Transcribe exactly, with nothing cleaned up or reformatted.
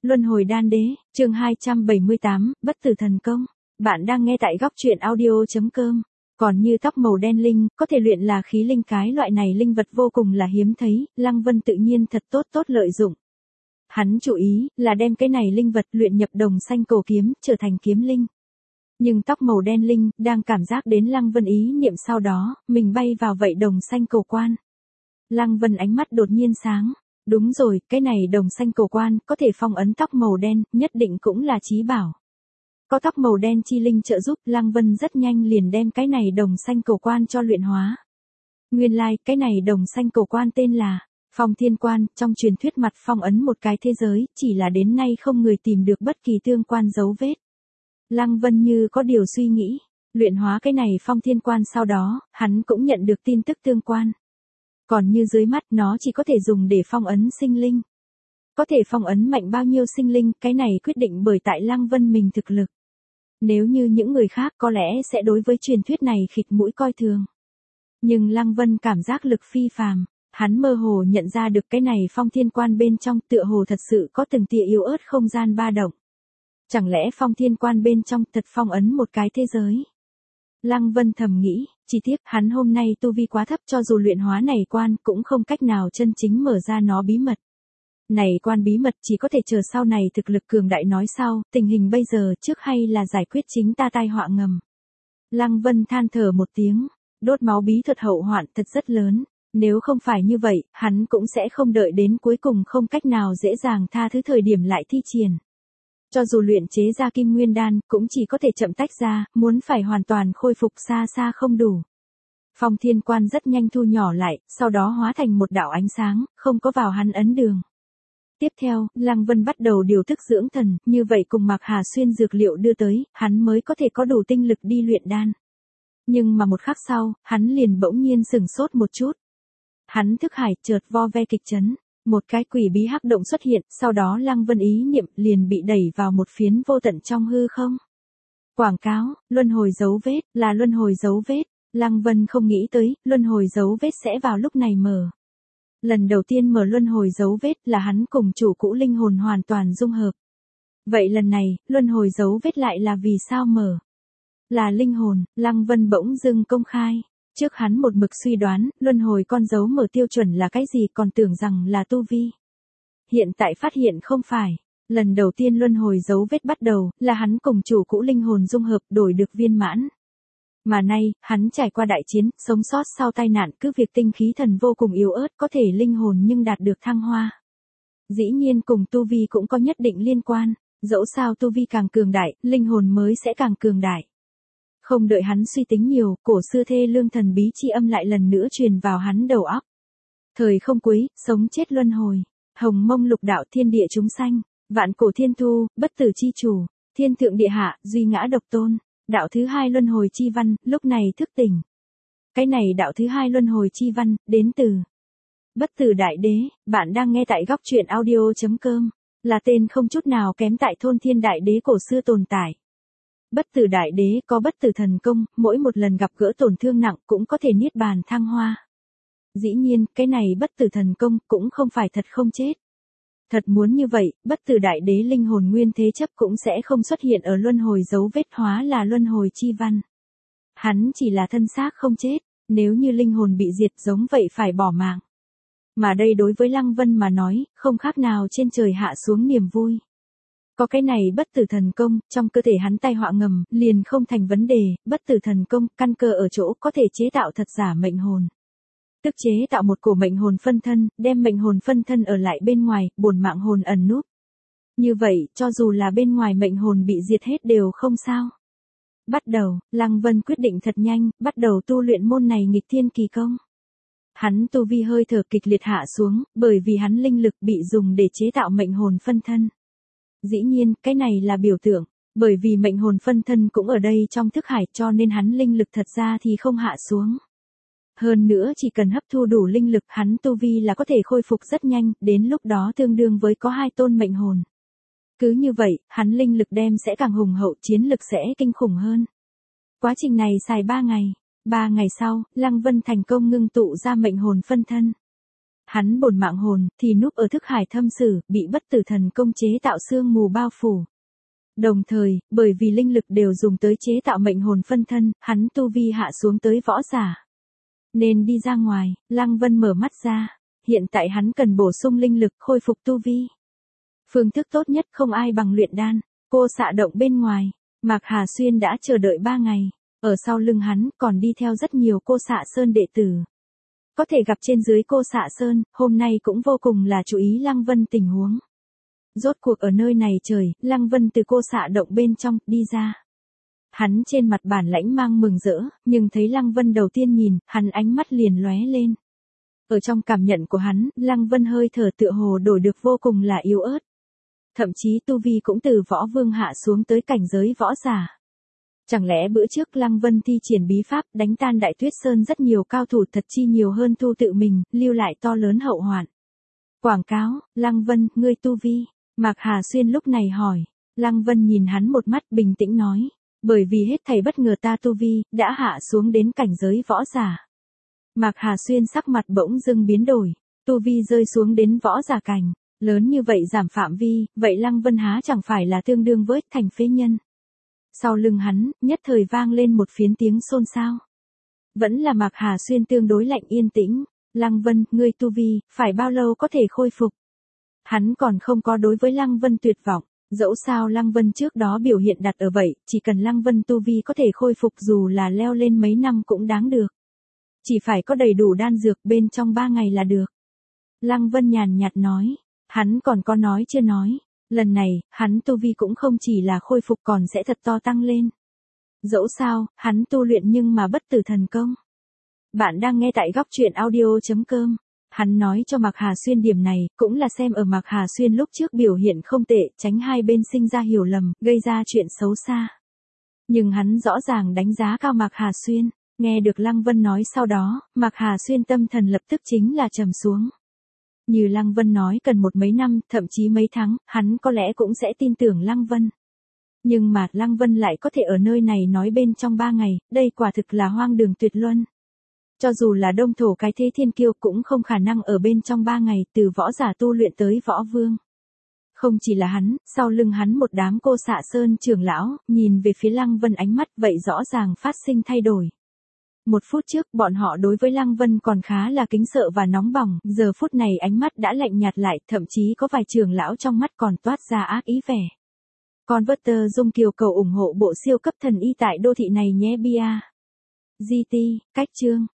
Luân hồi đan đế, chương hai trăm bảy mươi tám, bất tử thần công. Bạn đang nghe tại góc truyện audio.com. Còn như tóc màu đen linh, có thể luyện là khí linh, cái loại này linh vật vô cùng là hiếm thấy, Lăng Vân tự nhiên thật tốt tốt lợi dụng. Hắn chú ý là đem cái này linh vật luyện nhập đồng xanh cổ kiếm, trở thành kiếm linh. Nhưng tóc màu đen linh, đang cảm giác đến Lăng Vân ý niệm sau đó, mình bay vào vậy đồng xanh cổ quan. Lăng Vân ánh mắt đột nhiên sáng. Đúng rồi, cái này đồng xanh cổ quan, có thể phong ấn tóc màu đen, nhất định cũng là chí bảo. Có tóc màu đen chi linh trợ giúp, Lăng Vân rất nhanh liền đem cái này đồng xanh cổ quan cho luyện hóa. Nguyên lai, like, cái này đồng xanh cổ quan tên là Phong Thiên Quan, trong truyền thuyết mặt phong ấn một cái thế giới, chỉ là đến nay không người tìm được bất kỳ tương quan dấu vết. Lăng Vân như có điều suy nghĩ, luyện hóa cái này Phong Thiên Quan sau đó, hắn cũng nhận được tin tức tương quan. Còn như dưới mắt nó chỉ có thể dùng để phong ấn sinh linh. Có thể phong ấn mạnh bao nhiêu sinh linh, cái này quyết định bởi tại Lăng Vân mình thực lực. Nếu như những người khác có lẽ sẽ đối với truyền thuyết này khịt mũi coi thường. Nhưng Lăng Vân cảm giác lực phi phàm, hắn mơ hồ nhận ra được cái này Phong Thiên Quan bên trong tựa hồ thật sự có từng tia yếu ớt không gian ba động. Chẳng lẽ Phong Thiên Quan bên trong thật phong ấn một cái thế giới? Lăng Vân thầm nghĩ, chi tiết hắn hôm nay tu vi quá thấp, cho dù luyện hóa này quan cũng không cách nào chân chính mở ra nó bí mật. Này quan bí mật chỉ có thể chờ sau này thực lực cường đại nói sau, tình hình bây giờ trước hay là giải quyết chính ta tai họa ngầm. Lăng Vân than thở một tiếng, đốt máu bí thuật hậu hoạn thật rất lớn, nếu không phải như vậy, hắn cũng sẽ không đợi đến cuối cùng không cách nào dễ dàng tha thứ thời điểm lại thi triển. Cho dù luyện chế ra kim nguyên đan, cũng chỉ có thể chậm tách ra, muốn phải hoàn toàn khôi phục xa xa không đủ. Phong Thiên Quan rất nhanh thu nhỏ lại, sau đó hóa thành một đạo ánh sáng, không có vào hắn ấn đường. Tiếp theo, Lăng Vân bắt đầu điều thức dưỡng thần, như vậy cùng Mạc Hà xuyên dược liệu đưa tới, hắn mới có thể có đủ tinh lực đi luyện đan. Nhưng mà một khắc sau, hắn liền bỗng nhiên sửng sốt một chút. Hắn thức hải chợt vo ve kịch chấn. Một cái quỷ bí hắc động xuất hiện, sau đó Lăng Vân ý niệm liền bị đẩy vào một phiến vô tận trong hư không. Quảng cáo, luân hồi dấu vết, là luân hồi dấu vết. Lăng Vân không nghĩ tới, luân hồi dấu vết sẽ vào lúc này mở. Lần đầu tiên mở luân hồi dấu vết là hắn cùng chủ cũ linh hồn hoàn toàn dung hợp. Vậy lần này, luân hồi dấu vết lại là vì sao mở? Là linh hồn, Lăng Vân bỗng dưng công khai. Trước hắn một mực suy đoán, luân hồi con dấu mở tiêu chuẩn là cái gì, còn tưởng rằng là tu vi. Hiện tại phát hiện không phải. Lần đầu tiên luân hồi dấu vết bắt đầu, là hắn cùng chủ cũ linh hồn dung hợp đổi được viên mãn. Mà nay, hắn trải qua đại chiến, sống sót sau tai nạn, cứ việc tinh khí thần vô cùng yếu ớt, có thể linh hồn nhưng đạt được thăng hoa. Dĩ nhiên cùng tu vi cũng có nhất định liên quan, dẫu sao tu vi càng cường đại, linh hồn mới sẽ càng cường đại. Không đợi hắn suy tính nhiều, cổ xưa thê lương thần bí chi âm lại lần nữa truyền vào hắn đầu óc. Thời không cuối, sống chết luân hồi, hồng mông lục đạo thiên địa chúng sanh, vạn cổ thiên thu, bất tử chi chủ, thiên thượng địa hạ, duy ngã độc tôn, đạo thứ hai luân hồi chi văn, lúc này thức tỉnh. Cái này đạo thứ hai luân hồi chi văn, đến từ Bất Tử Đại Đế. Bạn đang nghe tại góc truyện audio.com, là tên không chút nào kém tại thôn thiên đại đế cổ xưa tồn tại. Bất Tử Đại Đế có bất tử thần công, mỗi một lần gặp gỡ tổn thương nặng cũng có thể niết bàn thăng hoa. Dĩ nhiên, cái này bất tử thần công cũng không phải thật không chết. Thật muốn như vậy, Bất Tử Đại Đế linh hồn nguyên thế chấp cũng sẽ không xuất hiện ở luân hồi dấu vết, hóa là luân hồi chi văn. Hắn chỉ là thân xác không chết, nếu như linh hồn bị diệt giống vậy phải bỏ mạng. Mà đây đối với Lăng Vân mà nói, không khác nào trên trời hạ xuống niềm vui. Có cái này bất tử thần công, trong cơ thể hắn tai họa ngầm, liền không thành vấn đề, bất tử thần công, căn cơ ở chỗ có thể chế tạo thật giả mệnh hồn. Tức chế tạo một cổ mệnh hồn phân thân, đem mệnh hồn phân thân ở lại bên ngoài, bổn mạng hồn ẩn núp. Như vậy, cho dù là bên ngoài mệnh hồn bị diệt hết đều không sao. Bắt đầu, Lăng Vân quyết định thật nhanh, bắt đầu tu luyện môn này nghịch thiên kỳ công. Hắn tu vi hơi thở kịch liệt hạ xuống, bởi vì hắn linh lực bị dùng để chế tạo mệnh hồn phân thân. Dĩ nhiên, cái này là biểu tượng, bởi vì mệnh hồn phân thân cũng ở đây trong thức hải, cho nên hắn linh lực thật ra thì không hạ xuống. Hơn nữa chỉ cần hấp thu đủ linh lực, hắn tu vi là có thể khôi phục rất nhanh, đến lúc đó tương đương với có hai tôn mệnh hồn. Cứ như vậy, hắn linh lực đem sẽ càng hùng hậu, chiến lực sẽ kinh khủng hơn. Quá trình này xài ba ngày. Ba ngày sau, Lăng Vân thành công ngưng tụ ra mệnh hồn phân thân. Hắn bổn mạng hồn thì núp ở thức hải thâm sử, bị bất tử thần công chế tạo sương mù bao phủ. Đồng thời, bởi vì linh lực đều dùng tới chế tạo mệnh hồn phân thân, hắn tu vi hạ xuống tới võ giả. Nên đi ra ngoài, Lăng Vân mở mắt ra. Hiện tại hắn cần bổ sung linh lực khôi phục tu vi. Phương thức tốt nhất không ai bằng luyện đan. Cô xạ động bên ngoài, Mạc Hà Xuyên đã chờ đợi ba ngày. Ở sau lưng hắn còn đi theo rất nhiều cô xạ sơn đệ tử. Có thể gặp trên dưới cô xạ sơn, hôm nay cũng vô cùng là chú ý Lăng Vân tình huống. Rốt cuộc ở nơi này trời, Lăng Vân từ cô xạ động bên trong, đi ra. Hắn trên mặt bản lãnh mang mừng rỡ, nhưng thấy Lăng Vân đầu tiên nhìn, hắn ánh mắt liền lóe lên. Ở trong cảm nhận của hắn, Lăng Vân hơi thở tựa hồ đổi được vô cùng là yếu ớt. Thậm chí tu vi cũng từ võ vương hạ xuống tới cảnh giới võ giả. Chẳng lẽ bữa trước Lăng Vân thi triển bí pháp đánh tan Đại Tuyết Sơn rất nhiều cao thủ thật chi nhiều hơn thu tự mình, lưu lại to lớn hậu hoạn. Quảng cáo, Lăng Vân, ngươi tu vi. Mạc Hà Xuyên lúc này hỏi. Lăng Vân nhìn hắn một mắt bình tĩnh nói. Bởi vì hết thảy bất ngờ ta tu vi, đã hạ xuống đến cảnh giới võ giả. Mạc Hà Xuyên sắc mặt bỗng dưng biến đổi. Tu vi rơi xuống đến võ giả cảnh. Lớn như vậy giảm phạm vi, vậy Lăng Vân há chẳng phải là tương đương với thành phế nhân. Sau lưng hắn, nhất thời vang lên một phiến tiếng xôn xao. Vẫn là Mạc Hà Xuyên tương đối lạnh yên tĩnh. Lăng Vân, ngươi tu vi, phải bao lâu có thể khôi phục? Hắn còn không có đối với Lăng Vân tuyệt vọng. Dẫu sao Lăng Vân trước đó biểu hiện đặt ở vậy, chỉ cần Lăng Vân tu vi có thể khôi phục dù là leo lên mấy năm cũng đáng được. Chỉ phải có đầy đủ đan dược bên trong ba ngày là được. Lăng Vân nhàn nhạt nói. Hắn còn có nói chưa nói. Lần này, hắn tu vi cũng không chỉ là khôi phục còn sẽ thật to tăng lên. Dẫu sao, hắn tu luyện nhưng mà bất tử thần công. Bạn đang nghe tại góc truyện audio chấm com. Hắn nói cho Mạc Hà Xuyên điểm này, cũng là xem ở Mạc Hà Xuyên lúc trước biểu hiện không tệ, tránh hai bên sinh ra hiểu lầm, gây ra chuyện xấu xa. Nhưng hắn rõ ràng đánh giá cao Mạc Hà Xuyên. Nghe được Lăng Vân nói sau đó, Mạc Hà Xuyên tâm thần lập tức chính là trầm xuống. Như Lăng Vân nói cần một mấy năm, thậm chí mấy tháng, hắn có lẽ cũng sẽ tin tưởng Lăng Vân. Nhưng mà Lăng Vân lại có thể ở nơi này nói bên trong ba ngày, đây quả thực là hoang đường tuyệt luân. Cho dù là đông thổ cái thế thiên kiêu cũng không khả năng ở bên trong ba ngày từ võ giả tu luyện tới võ vương. Không chỉ là hắn, sau lưng hắn một đám cô xạ sơn trưởng lão, nhìn về phía Lăng Vân ánh mắt vậy rõ ràng phát sinh thay đổi. Một phút trước bọn họ đối với Lăng Vân còn khá là kính sợ và nóng bỏng, giờ phút này ánh mắt đã lạnh nhạt lại, thậm chí có vài trưởng lão trong mắt còn toát ra ác ý vẻ. Converter Dung Kiều cầu ủng hộ bộ siêu cấp thần y tại đô thị này nhé bia. giê tê, cách chương.